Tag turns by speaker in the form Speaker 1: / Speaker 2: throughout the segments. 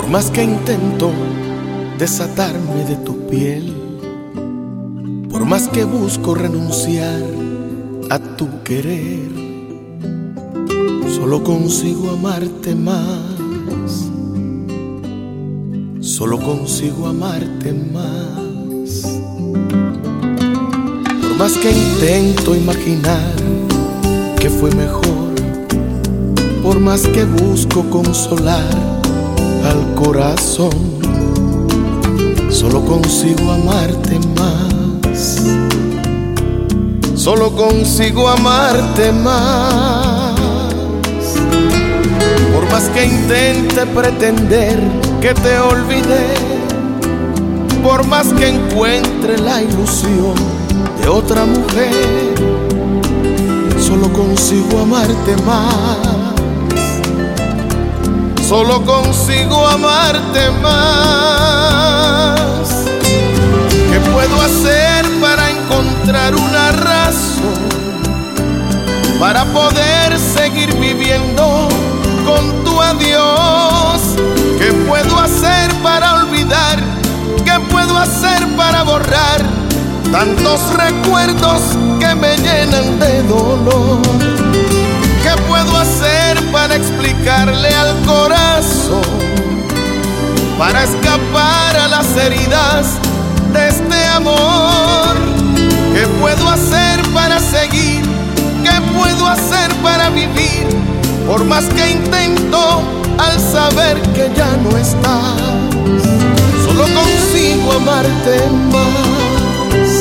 Speaker 1: más que intento desatarme de tu piel, por más que busco renunciar a tu querer, solo consigo amarte más, solo consigo amarte más. Por más que intento imaginar que fue mejor, por más que busco consolar al corazón, solo consigo amarte más, solo consigo amarte más. Por más que intente pretender que te olvidé, por más que encuentre la ilusión de otra mujer, solo consigo amarte más, solo consigo amarte más. ¿Qué puedo hacer para encontrar una razón para poder seguir viviendo con tu adiós? ¿Qué puedo hacer para olvidar? ¿Qué puedo hacer para borrar tantos recuerdos que me llenan de dolor? ¿Qué puedo hacer para explicarle al corazón, para escapar a las heridas de este amor? ¿Qué puedo hacer para seguir? ¿Qué puedo hacer para vivir? Por más que intento, al saber que ya no estás, solo consigo amarte más.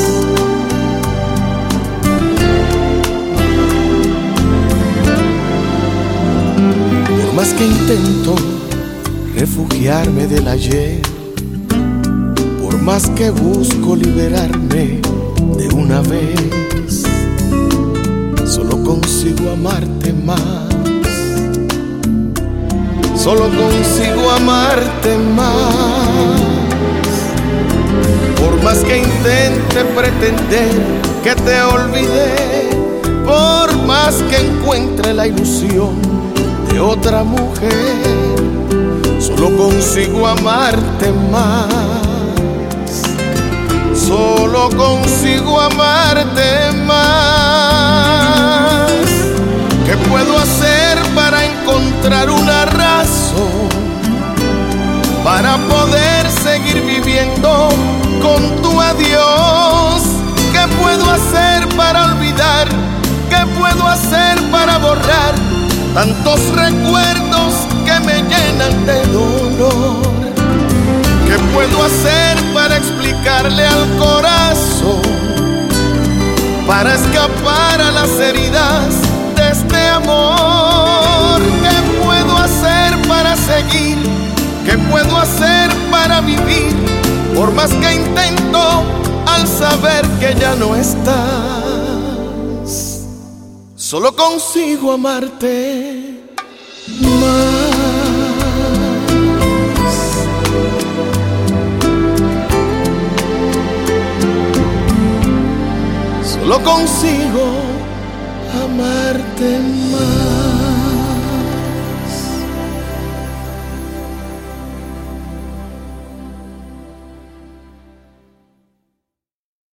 Speaker 1: Por más que intento refugiarme del ayer, por más que busco liberarme de una vez, solo consigo amarte más, solo consigo amarte más. Por más que intente pretender que te olvidé, por más que encuentre la ilusión de otra mujer, solo consigo amarte más, solo consigo amarte más. ¿Qué puedo hacer para encontrar una razón para poder seguir viviendo con tu adiós? ¿Qué puedo hacer para olvidar? ¿Qué puedo hacer para borrar tantos recuerdos que me llenan de dolor? ¿Qué puedo hacer para explicarle al corazón, para escapar a las heridas de este amor? ¿Qué puedo hacer para seguir? ¿Qué puedo hacer para vivir? Por más que intento, al saber que ya no estás, solo consigo amarte más, solo consigo amarte más.